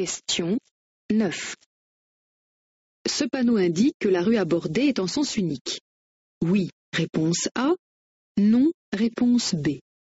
Question 9. Ce panneau indique que la rue abordée est en sens unique. Oui, réponse A. Non, réponse B.